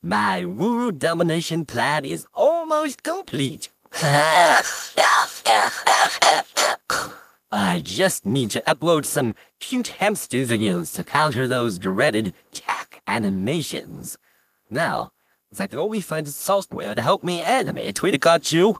My world domination plan is almost complete. I just need to upload some cute hamster videos to counter those dreaded cat animations. Now, if I can only find software to help me animate, we got you.